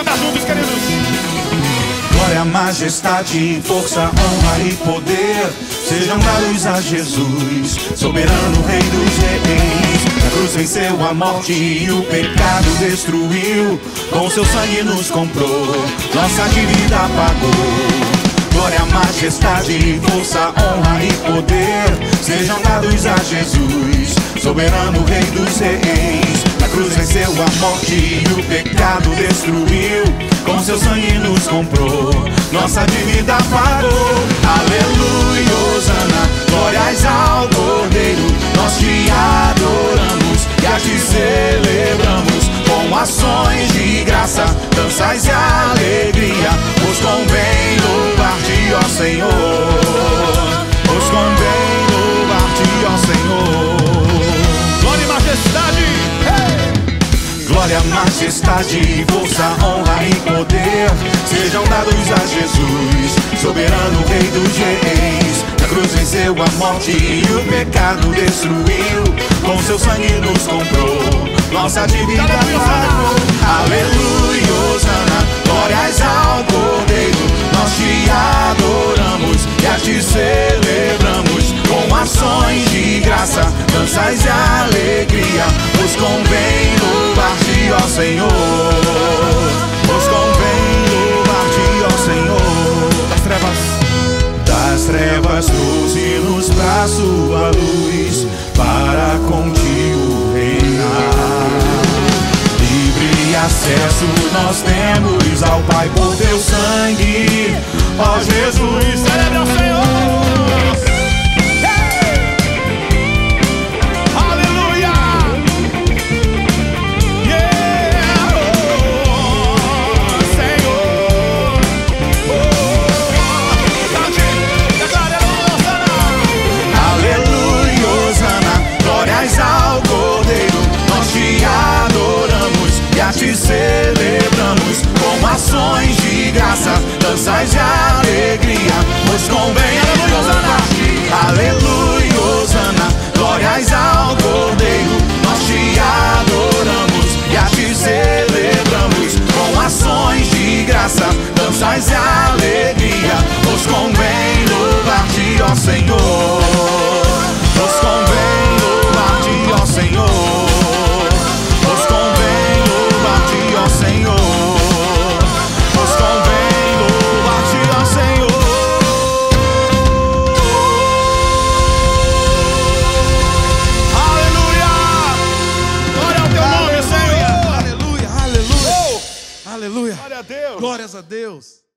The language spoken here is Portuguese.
cantar juntos, queridos. Glória, majestade, força, honra e poder sejam dados a Jesus, soberano Rei dos Reis. Na cruz venceu a morte e o pecado destruiu, com seu sangue nos comprou, nossa dívida pagou. Glória, majestade, força, honra e poder sejam dados a Jesus, soberano Rei dos Reis. Na cruz venceu a morte e o pecado destruiu, com seu sangue nos comprou, nossa dívida pagou. Aleluia, Hosana, glórias ao Cordeiro. Nós te adoramos e a te celebramos, com ações de graça, danças e alegria. Nos convém louvar-te, ó Senhor. Nos convém louvar-te, ó Senhor. Glória e majestade. Glória, majestade, força, honra e poder sejam dados a Jesus, soberano Rei dos Reis. Na cruz venceu a morte e o pecado destruiu, com seu sangue nos comprou, nossa dívida pagou. Aleluia, Hosana, glórias ao Cordeiro. Nós te adoramos e a te celebramos, com ações de graça, danças e alegria. Nos convém louvar-te, ó Senhor. Nos convém louvar-te, ó Senhor. Das trevas trouxe-nos pra sua luz, para contigo reinar. Livre acesso nós temos ao Pai por teu sangue, ó Jesus. Celebre ao Senhor. Te celebramos com ações de graça, danças e alegria. Nos convém louvar-te, aleluia, Hosana, glórias ao Cordeiro. Nós te adoramos e a te celebramos, com ações de graça, danças e alegria. Nos convém louvar-te, ó Senhor. Nos convém louvar-te, ó Senhor. Senhor, nos convém louvar-te, ó Senhor. Aleluia! Glória ao teu nome, Senhor. Aleluia, aleluia, aleluia. Glória a Deus. Glórias a Deus.